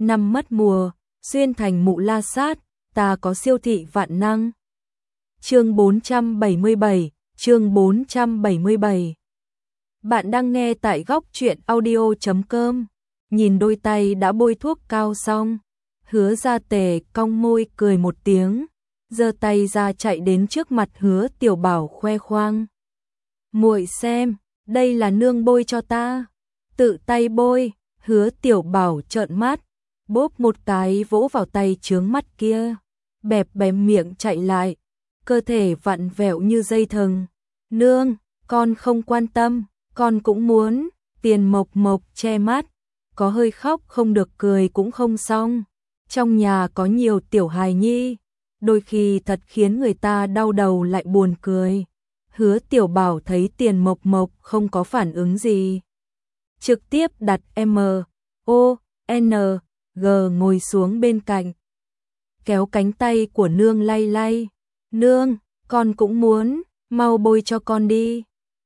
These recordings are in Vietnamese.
năm mất mùa, xuyên thành mụ la sát, ta có siêu thị vạn năng. Chương 477, chương 477. Bạn đang nghe tại góc truyện audio.com. Nhìn đôi tay đã bôi thuốc cao xong, Hứa Gia Tề cong môi cười một tiếng, giơ tay ra chạy đến trước mặt Hứa Tiểu Bảo khoe khoang. Muội xem, đây là nương bôi cho ta. Tự tay bôi. Hứa Tiểu Bảo trợn mắt, bóp một cái vỗ vào tay chướng mắt kia, bẹp bẹp miệng chạy lại, cơ thể vặn vẹo như dây thừng. Nương, con không quan tâm, con cũng muốn. Tiền Mộc Mộc che mắt, có hơi khóc không được cười cũng không xong. Trong nhà có nhiều tiểu hài nhi, đôi khi thật khiến người ta đau đầu lại buồn cười. Hứa Tiểu Bảo thấy Tiền Mộc Mộc không có phản ứng gì, trực tiếp đặt M.O.N.G ngồi xuống bên cạnh, kéo cánh tay của nương lay lay. Nương, con cũng muốn, mau bôi cho con đi.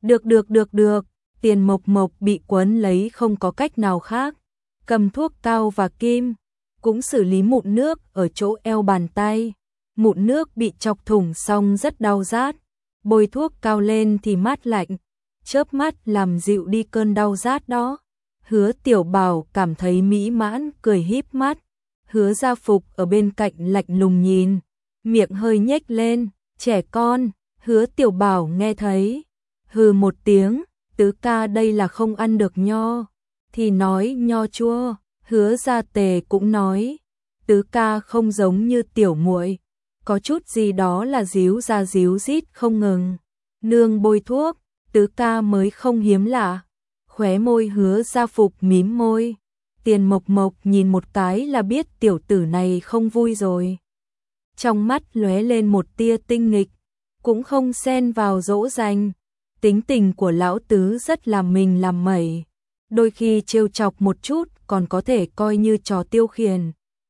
Được. Tiền Mộc Mộc bị quấn lấy không có cách nào khác, cầm thuốc cao và kim, cũng xử lý mụn nước ở chỗ eo bàn tay. Mụn nước bị chọc thủng xong rất đau rát, bôi thuốc cao lên thì mát lạnh, chớp mắt làm dịu đi cơn đau rát đó. Hứa Tiểu Bảo cảm thấy mỹ mãn cười híp mắt. Hứa Gia Phục ở bên cạnh lạnh lùng nhìn, miệng hơi nhếch lên. Trẻ con. Hứa Tiểu Bảo nghe thấy, hừ một tiếng. Tứ ca đây là không ăn được nho thì nói nho chua. Hứa Gia Tề cũng nói, tứ ca không giống như tiểu muội, có chút gì đó là díu ra díu dít không ngừng. Nương bôi thuốc, tứ ca mới không hiếm lạ. Khóe môi Hứa Gia Phục mím môi. Tiền Mộc Mộc nhìn một cái là biết tiểu tử này không vui rồi. Trong mắt lóe lên một tia tinh nghịch, cũng không xen vào dỗ dành. Tính tình của lão tứ rất làm mình làm mẩy, đôi khi trêu chọc một chút còn có thể coi như trò tiêu khiển.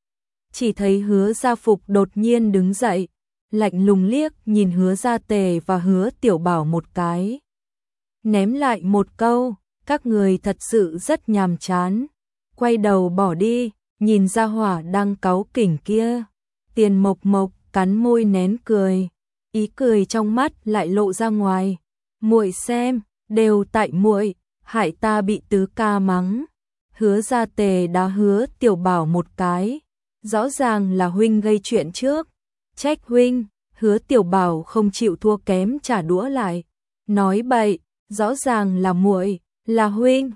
Chỉ thấy Hứa Gia Phục đột nhiên đứng dậy, lạnh lùng liếc nhìn Hứa Gia Tề và Hứa Tiểu Bảo một cái, ném lại một câu, các người thật sự rất nhàm chán. Quay đầu bỏ đi, nhìn gia hỏa đang cáu kỉnh kia. Tiền Mộc Mộc cắn môi nén cười, ý cười trong mắt lại lộ ra ngoài. Muội xem, đều tại muội, hại ta bị tứ ca mắng. Hứa Gia Tề đá Hứa Tiểu Bảo một cái, rõ ràng là huynh gây chuyện trước. Trách huynh. Hứa Tiểu Bảo không chịu thua kém trả đũa lại, nói bậy, rõ ràng là muội, là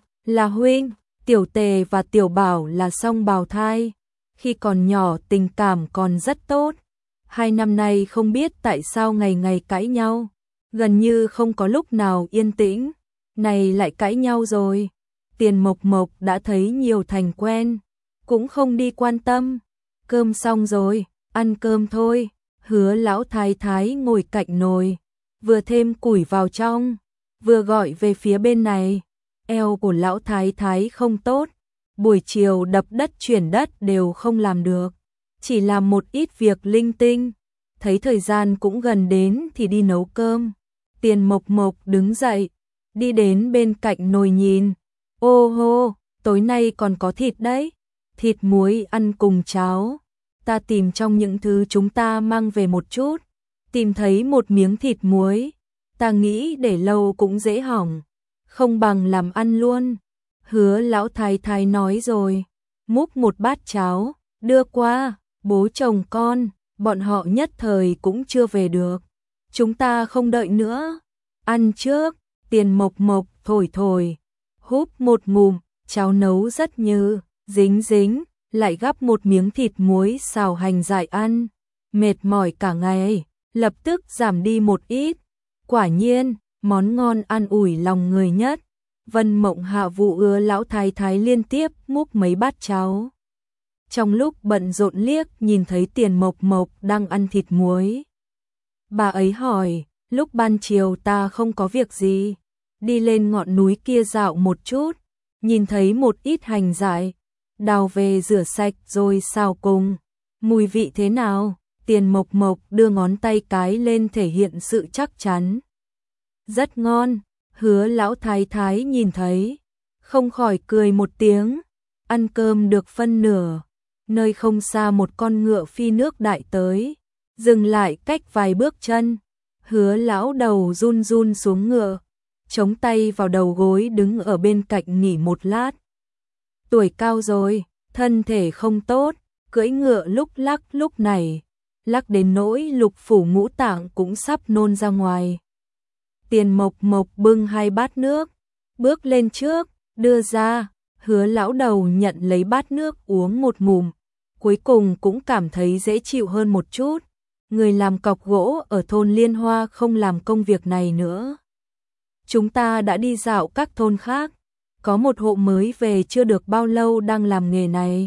huynh. Tiểu Tề và Tiểu Bảo là song bào thai, khi còn nhỏ tình cảm còn rất tốt. 2 năm nay không biết tại sao ngày ngày cãi nhau, gần như không có lúc nào yên tĩnh, này lại cãi nhau rồi. Tiền Mộc Mộc đã thấy nhiều thành quen, cũng không đi quan tâm. Cơm xong rồi, ăn cơm thôi. Hứa lão thái thái ngồi cạnh nồi, vừa thêm củi vào trong, vừa gọi về phía bên này. Eo của lão thái thái không tốt, buổi chiều đập đất chuyển đất đều không làm được, chỉ làm một ít việc linh tinh. Thấy thời gian cũng gần đến thì đi nấu cơm. Tiền Mộc Mộc đứng dậy, đi đến bên cạnh nồi nhìn. Ô hô, tối nay còn có thịt đấy, thịt muối ăn cùng cháo. Ta tìm trong những thứ chúng ta mang về một chút, tìm thấy một miếng thịt muối, ta nghĩ để lâu cũng dễ hỏng, không bằng làm ăn luôn. Hứa lão thái thái nói rồi, múc một bát cháo, đưa qua. Bố chồng con, bọn họ nhất thời cũng chưa về được, chúng ta không đợi nữa, ăn trước. Tiền Mộc Mộc thổi, húp một ngụm, cháo nấu rất như, dính, lại gắp một miếng thịt muối xào hành dại ăn. Mệt mỏi cả ngày, lập tức giảm đi một ít. Quả nhiên, món ngon an ủi lòng người nhất. Vân Mộng Hạ vụ ưa lão thái thái liên tiếp múc mấy bát cháo. Trong lúc bận rộn liếc nhìn thấy Tiền Mộc Mộc đang ăn thịt muối. Bà ấy hỏi, lúc ban chiều ta không có việc gì, đi lên ngọn núi kia dạo một chút, nhìn thấy một ít hành dại, đào về rửa sạch rồi xào cùng. Mùi vị thế nào? Tiền Mộc Mộc đưa ngón tay cái lên thể hiện sự chắc chắn. Rất ngon. Hứa lão thái thái nhìn thấy, không khỏi cười một tiếng. Ăn cơm được phân nửa, nơi không xa một con ngựa phi nước đại tới, dừng lại cách vài bước chân. Hứa lão đầu run run xuống ngựa, chống tay vào đầu gối đứng ở bên cạnh nghỉ một lát. Tuổi cao rồi, thân thể không tốt, cưỡi ngựa lúc lắc lúc này, lắc đến nỗi lục phủ ngũ tạng cũng sắp nôn ra ngoài. Tiền Mộc Mộc bưng 2 bát nước, bước lên trước, đưa ra, Hứa lão đầu nhận lấy bát nước uống một ngụm, cuối cùng cũng cảm thấy dễ chịu hơn một chút. Người làm cọc gỗ ở thôn Liên Hoa không làm công việc này nữa. Chúng ta đã đi dạo các thôn khác, có một hộ mới về chưa được bao lâu đang làm nghề này.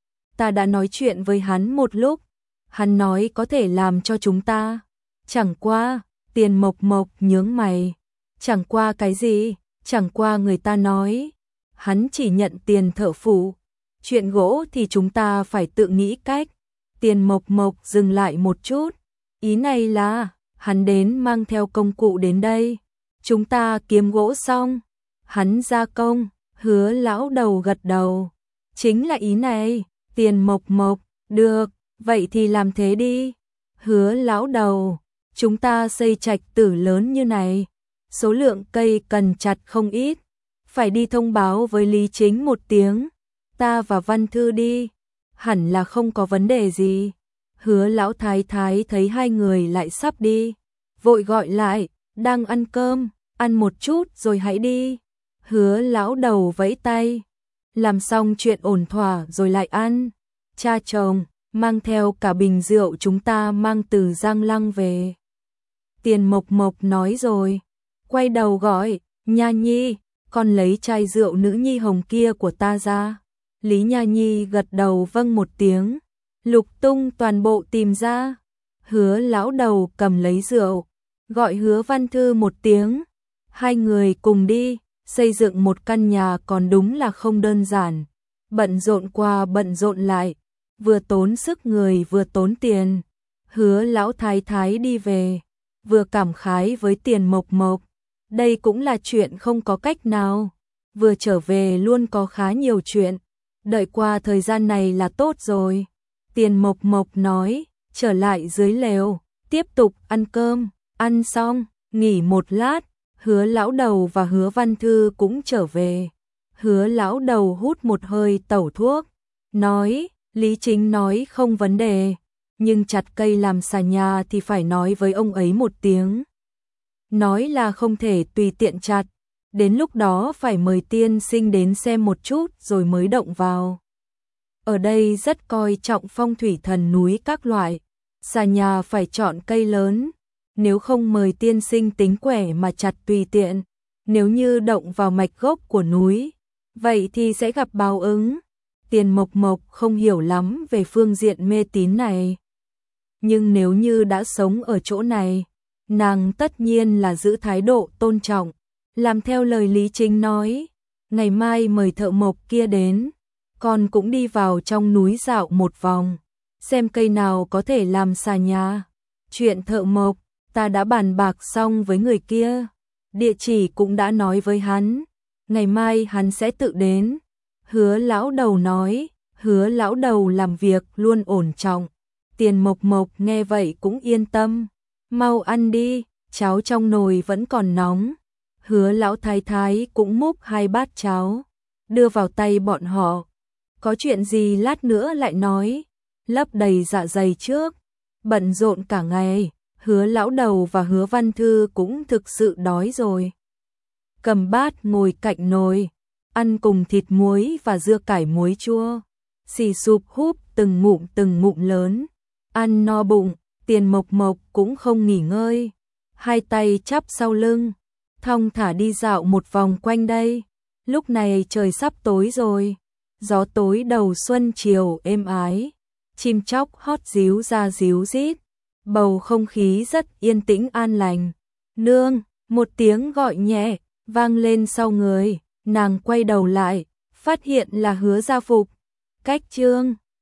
Ta đã nói chuyện với hắn một lúc, hắn nói có thể làm cho chúng ta. Chẳng qua, Tiền Mộc Mộc nhướng mày. Chẳng qua cái gì? Chẳng qua người ta nói, hắn chỉ nhận tiền thợ phụ. Chuyện gỗ thì chúng ta phải tự nghĩ cách. Tiền Mộc Mộc dừng lại một chút. Ý này là, hắn đến mang theo công cụ đến đây. Chúng ta kiếm gỗ xong, hắn gia công. Hứa lão đầu gật đầu. Chính là ý này. Tiền Mộc Mộc, được, vậy thì làm thế đi. Hứa lão đầu, chúng ta xây trạch tử lớn như này, số lượng cây cần chặt không ít, phải đi thông báo với Lý Chính một tiếng, ta và Văn Thư đi, hẳn là không có vấn đề gì. Hứa lão thái thái thấy hai người lại sắp đi, vội gọi lại, đang ăn cơm, ăn một chút rồi hãy đi. Hứa lão đầu vẫy tay, làm xong chuyện ổn thỏa rồi lại ăn. Cha chồng, mang theo cả bình rượu chúng ta mang từ Giang Lăng về. Tiền Mộc Mộc nói rồi, quay đầu gọi, Nha Nhi, con lấy chai rượu nữ nhi hồng kia của ta ra. Lý Nha Nhi gật đầu vâng một tiếng, lục tung toàn bộ tìm ra. Hứa lão đầu cầm lấy rượu, gọi Hứa Văn Thư một tiếng, hai người cùng đi, xây dựng một căn nhà còn đúng là không đơn giản. Bận rộn qua bận rộn lại, vừa tốn sức người vừa tốn tiền. Hứa lão thái thái đi về, vừa cảm khái với Tiền Mộc Mộc, đây cũng là chuyện không có cách nào, vừa trở về luôn có khá nhiều chuyện, đợi qua thời gian này là tốt rồi. Tiền Mộc Mộc nói, trở lại dưới lều, tiếp tục ăn cơm, ăn xong, nghỉ một lát, Hứa lão đầu và Hứa Văn Thư cũng trở về. Hứa lão đầu hút một hơi tẩu thuốc, nói, Lý Chính nói không vấn đề, nhưng chặt cây làm xà nhà thì phải nói với ông ấy một tiếng. Nói là không thể tùy tiện chặt, đến lúc đó phải mời tiên sinh đến xem một chút rồi mới động vào. Ở đây rất coi trọng phong thủy thần núi các loại, xà nhà phải chọn cây lớn, nếu không mời tiên sinh tính quẻ mà chặt tùy tiện, nếu như động vào mạch gốc của núi, vậy thì sẽ gặp báo ứng. Tiền Mộc Mộc không hiểu lắm về phương diện mê tín này, nhưng nếu như đã sống ở chỗ này, nàng tất nhiên là giữ thái độ tôn trọng, làm theo lời Lý Chính nói. Ngày mai mời thợ mộc kia đến, con cũng đi vào trong núi dạo một vòng, xem cây nào có thể làm xà nhà. Chuyện thợ mộc, ta đã bàn bạc xong với người kia, địa chỉ cũng đã nói với hắn, ngày mai hắn sẽ tự đến. Hứa lão đầu nói, Hứa lão đầu làm việc luôn ổn trọng. Tiền Mộc Mộc nghe vậy cũng yên tâm, mau ăn đi, cháo trong nồi vẫn còn nóng. Hứa lão thái thái cũng múc 2 bát cháo, đưa vào tay bọn họ. Có chuyện gì lát nữa lại nói, lấp đầy dạ dày trước. Bận rộn cả ngày, Hứa lão đầu và Hứa Văn Thư cũng thực sự đói rồi. Cầm bát ngồi cạnh nồi, ăn cùng thịt muối và dưa cải muối chua, xì sụp húp từng ngụm lớn. Ăn no bụng, Tiền Mộc Mộc cũng không nghỉ ngơi, hai tay chắp sau lưng, thong thả đi dạo một vòng quanh đây. Lúc này trời sắp tối rồi, gió tối đầu xuân chiều êm ái, chim chóc hót ríu ra ríu rít, bầu không khí rất yên tĩnh an lành. Nương, một tiếng gọi nhẹ vang lên sau người, nàng quay đầu lại, phát hiện là Hứa Gia Phục. Cách Chương